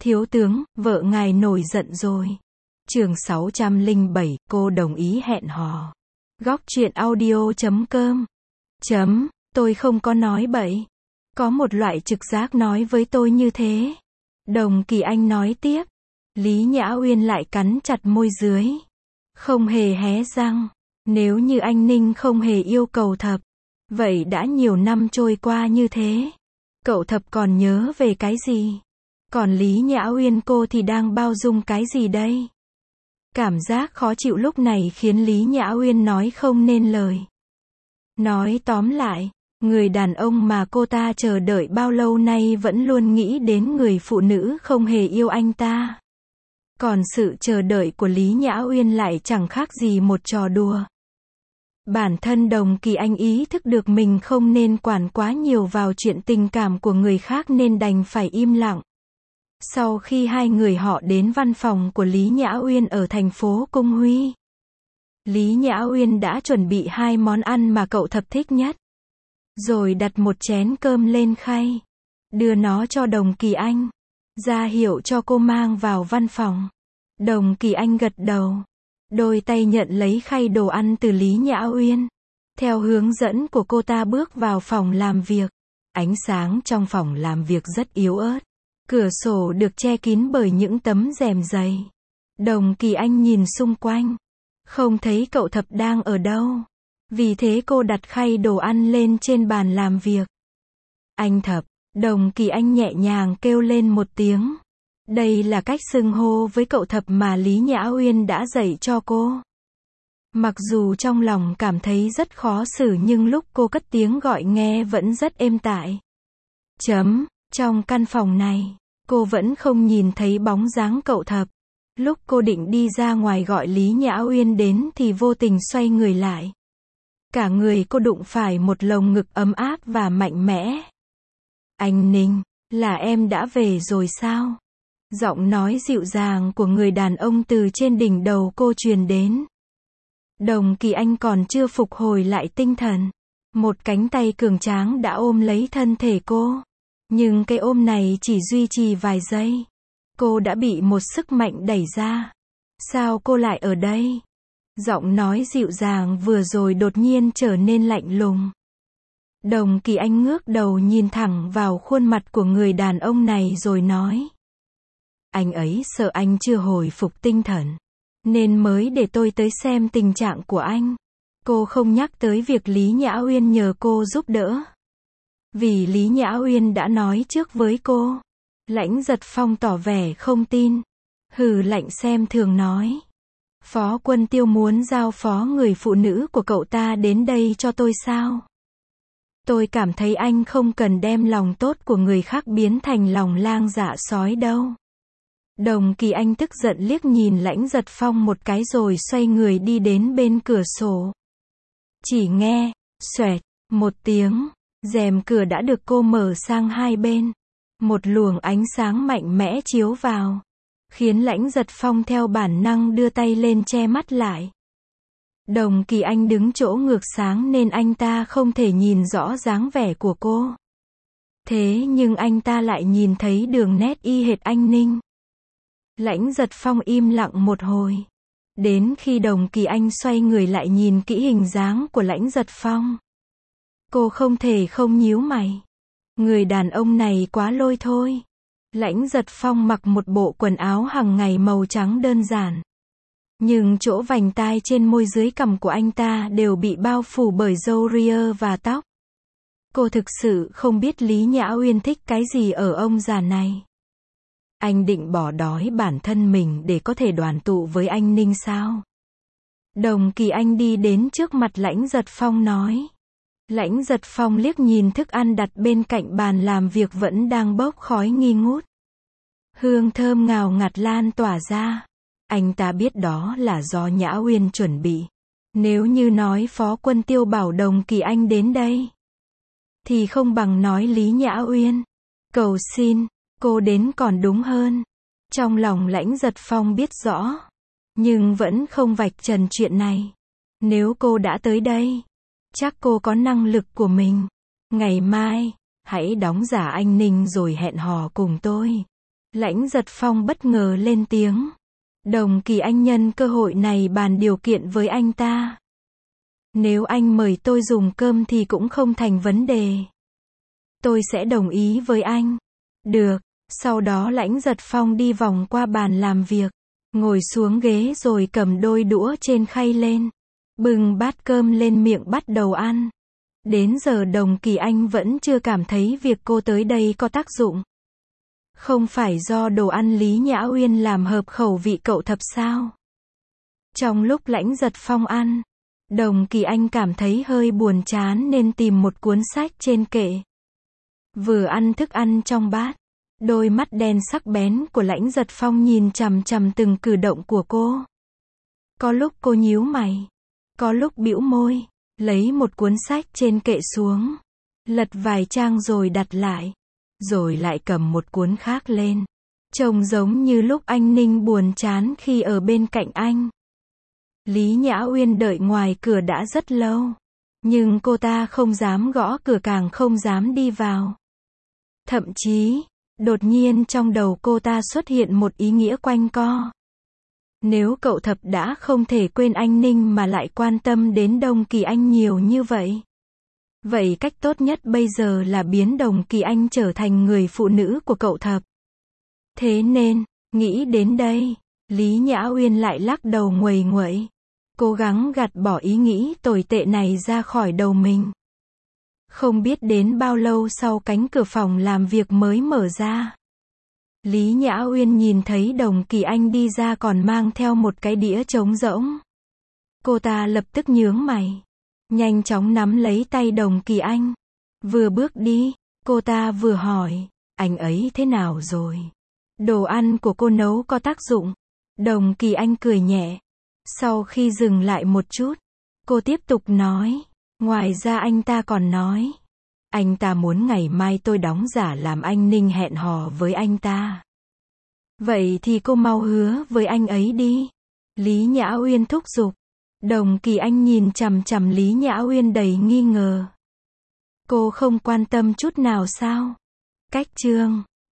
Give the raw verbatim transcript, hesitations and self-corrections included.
Thiếu tướng, vợ ngài nổi giận rồi. Chương sáu trăm lẻ bảy, cô đồng ý hẹn hò. Góc truyện audio chấm com. Chấm, tôi không có nói bậy. Có một loại trực giác nói với tôi như thế. Đồng Kỳ Anh nói tiếp. Lý Nhã Uyên lại cắn chặt môi dưới. Không hề hé răng. Nếu như anh Ninh không hề yêu Cầu Thập, vậy đã nhiều năm trôi qua như thế, Cậu Thập còn nhớ về cái gì? Còn Lý Nhã Uyên cô thì đang bao dung cái gì đây? Cảm giác khó chịu lúc này khiến Lý Nhã Uyên nói không nên lời. Nói tóm lại, người đàn ông mà cô ta chờ đợi bao lâu nay vẫn luôn nghĩ đến người phụ nữ không hề yêu anh ta. Còn sự chờ đợi của Lý Nhã Uyên lại chẳng khác gì một trò đùa. Bản thân Đồng Kỳ Anh ý thức được mình không nên quản quá nhiều vào chuyện tình cảm của người khác nên đành phải im lặng. Sau khi hai người họ đến văn phòng của Lý Nhã Uyên ở thành phố Cung Huy, Lý Nhã Uyên đã chuẩn bị hai món ăn mà cậu Thập thích nhất. Rồi đặt một chén cơm lên khay, đưa nó cho Đồng Kỳ Anh, ra hiệu cho cô mang vào văn phòng. Đồng Kỳ Anh gật đầu, đôi tay nhận lấy khay đồ ăn từ Lý Nhã Uyên. Theo hướng dẫn của cô ta bước vào phòng làm việc. Ánh sáng trong phòng làm việc rất yếu ớt. Cửa sổ được che kín bởi những tấm rèm dày. Đồng Kỳ Anh nhìn xung quanh, không thấy cậu Thập đang ở đâu. Vì thế cô đặt khay đồ ăn lên trên bàn làm việc. Anh Thập, Đồng Kỳ Anh nhẹ nhàng kêu lên một tiếng. Đây là cách xưng hô với cậu Thập mà Lý Nhã Uyên đã dạy cho cô. Mặc dù trong lòng cảm thấy rất khó xử nhưng lúc cô cất tiếng gọi nghe vẫn rất êm tai. Chấm, trong căn phòng này, cô vẫn không nhìn thấy bóng dáng cậu Thập. Lúc cô định đi ra ngoài gọi Lý Nhã Uyên đến thì vô tình xoay người lại. Cả người cô đụng phải một lồng ngực ấm áp và mạnh mẽ. Anh Ninh, là em đã về rồi sao? Giọng nói dịu dàng của người đàn ông từ trên đỉnh đầu cô truyền đến. Đồng Kỳ Anh còn chưa phục hồi lại tinh thần. Một cánh tay cường tráng đã ôm lấy thân thể cô. Nhưng cái ôm này chỉ duy trì vài giây. Cô đã bị một sức mạnh đẩy ra. Sao cô lại ở đây? Giọng nói dịu dàng vừa rồi đột nhiên trở nên lạnh lùng. Đồng Kỳ Anh ngước đầu nhìn thẳng vào khuôn mặt của người đàn ông này rồi nói. Anh ấy sợ anh chưa hồi phục tinh thần, nên mới để tôi tới xem tình trạng của anh. Cô không nhắc tới việc Lý Nhã Uyên nhờ cô giúp đỡ. Vì Lý Nhã Uyên đã nói trước với cô. Lãnh Giật Phong tỏ vẻ không tin. Hừ lạnh xem thường nói. Phó Quân Tiêu muốn giao phó người phụ nữ của cậu ta đến đây cho tôi sao? Tôi cảm thấy anh không cần đem lòng tốt của người khác biến thành lòng lang dạ sói đâu. Đồng Kỳ Anh tức giận liếc nhìn Lãnh Giật Phong một cái rồi xoay người đi đến bên cửa sổ. Chỉ nghe, xoẹt, một tiếng, rèm cửa đã được cô mở sang hai bên. Một luồng ánh sáng mạnh mẽ chiếu vào, khiến Lãnh Giật Phong theo bản năng đưa tay lên che mắt lại. Đồng Kỳ Anh đứng chỗ ngược sáng nên anh ta không thể nhìn rõ dáng vẻ của cô. Thế nhưng anh ta lại nhìn thấy đường nét y hệt anh Ninh. Lãnh Giật Phong im lặng một hồi. Đến khi Đồng Kỳ Anh xoay người lại nhìn kỹ hình dáng của Lãnh Giật Phong. Cô không thể không nhíu mày. Người đàn ông này quá lôi thôi. Lãnh Giật Phong mặc một bộ quần áo hàng ngày màu trắng đơn giản. Nhưng chỗ vành tai trên môi dưới cằm của anh ta đều bị bao phủ bởi râu ria và tóc. Cô thực sự không biết Lý Nhã Uyên thích cái gì ở ông già này. Anh định bỏ đói bản thân mình để có thể đoàn tụ với anh Ninh sao? Đồng Kỳ Anh đi đến trước mặt Lãnh Giật Phong nói. Lãnh Giật Phong liếc nhìn thức ăn đặt bên cạnh bàn làm việc vẫn đang bốc khói nghi ngút. Hương thơm ngào ngạt lan tỏa ra. Anh ta biết đó là do Nhã Uyên chuẩn bị. Nếu như nói Phó Quân Tiêu bảo Đồng Kỳ Anh đến đây, thì không bằng nói Lý Nhã Uyên cầu xin cô đến còn đúng hơn. Trong lòng Lãnh Giật Phong biết rõ, nhưng vẫn không vạch trần chuyện này. Nếu cô đã tới đây, chắc cô có năng lực của mình. Ngày mai, hãy đóng giả anh Ninh rồi hẹn hò cùng tôi. Lãnh Giật Phong bất ngờ lên tiếng. Đồng Kỳ Anh nhân cơ hội này bàn điều kiện với anh ta. Nếu anh mời tôi dùng cơm thì cũng không thành vấn đề. Tôi sẽ đồng ý với anh. Được. Sau đó Lãnh Giật Phong đi vòng qua bàn làm việc, ngồi xuống ghế rồi cầm đôi đũa trên khay lên, bưng bát cơm lên miệng bắt đầu ăn. Đến giờ Đồng Kỳ Anh vẫn chưa cảm thấy việc cô tới đây có tác dụng. Không phải do đồ ăn Lý Nhã Uyên làm hợp khẩu vị cậu thập sao? Trong lúc Lãnh Giật Phong ăn, Đồng Kỳ Anh cảm thấy hơi buồn chán nên tìm một cuốn sách trên kệ. Vừa ăn thức ăn trong bát, đôi mắt đen sắc bén của Lãnh Giật Phong nhìn chằm chằm từng cử động của cô. Có lúc cô nhíu mày, có lúc bĩu môi, lấy một cuốn sách trên kệ xuống, lật vài trang rồi đặt lại, rồi lại cầm một cuốn khác lên. Trông giống như lúc anh Ninh buồn chán khi ở bên cạnh anh. Lý Nhã Uyên đợi ngoài cửa đã rất lâu, nhưng cô ta không dám gõ cửa, càng không dám đi vào. Thậm chí, đột nhiên trong đầu cô ta xuất hiện một ý nghĩa quanh co. Nếu cậu thập đã không thể quên anh Ninh mà lại quan tâm đến Đồng Kỳ Anh nhiều như vậy, vậy cách tốt nhất bây giờ là biến Đồng Kỳ Anh trở thành người phụ nữ của cậu thập. Thế nên, nghĩ đến đây, Lý Nhã Uyên lại lắc đầu nguầy nguậy, cố gắng gạt bỏ ý nghĩ tồi tệ này ra khỏi đầu mình. Không biết đến bao lâu sau cánh cửa phòng làm việc mới mở ra. Lý Nhã Uyên nhìn thấy Đồng Kỳ Anh đi ra còn mang theo một cái đĩa trống rỗng. Cô ta lập tức nhướng mày, nhanh chóng nắm lấy tay Đồng Kỳ Anh. Vừa bước đi, cô ta vừa hỏi, anh ấy thế nào rồi? Đồ ăn của cô nấu có tác dụng? Đồng Kỳ Anh cười nhẹ. Sau khi dừng lại một chút, cô tiếp tục nói, ngoài ra anh ta còn nói, anh ta muốn ngày mai tôi đóng giả làm anh Ninh hẹn hò với anh ta. Vậy thì cô mau hứa với anh ấy đi. Lý Nhã Uyên thúc giục. Đồng Kỳ Anh nhìn chằm chằm Lý Nhã Uyên đầy nghi ngờ. Cô không quan tâm chút nào sao? Cách chương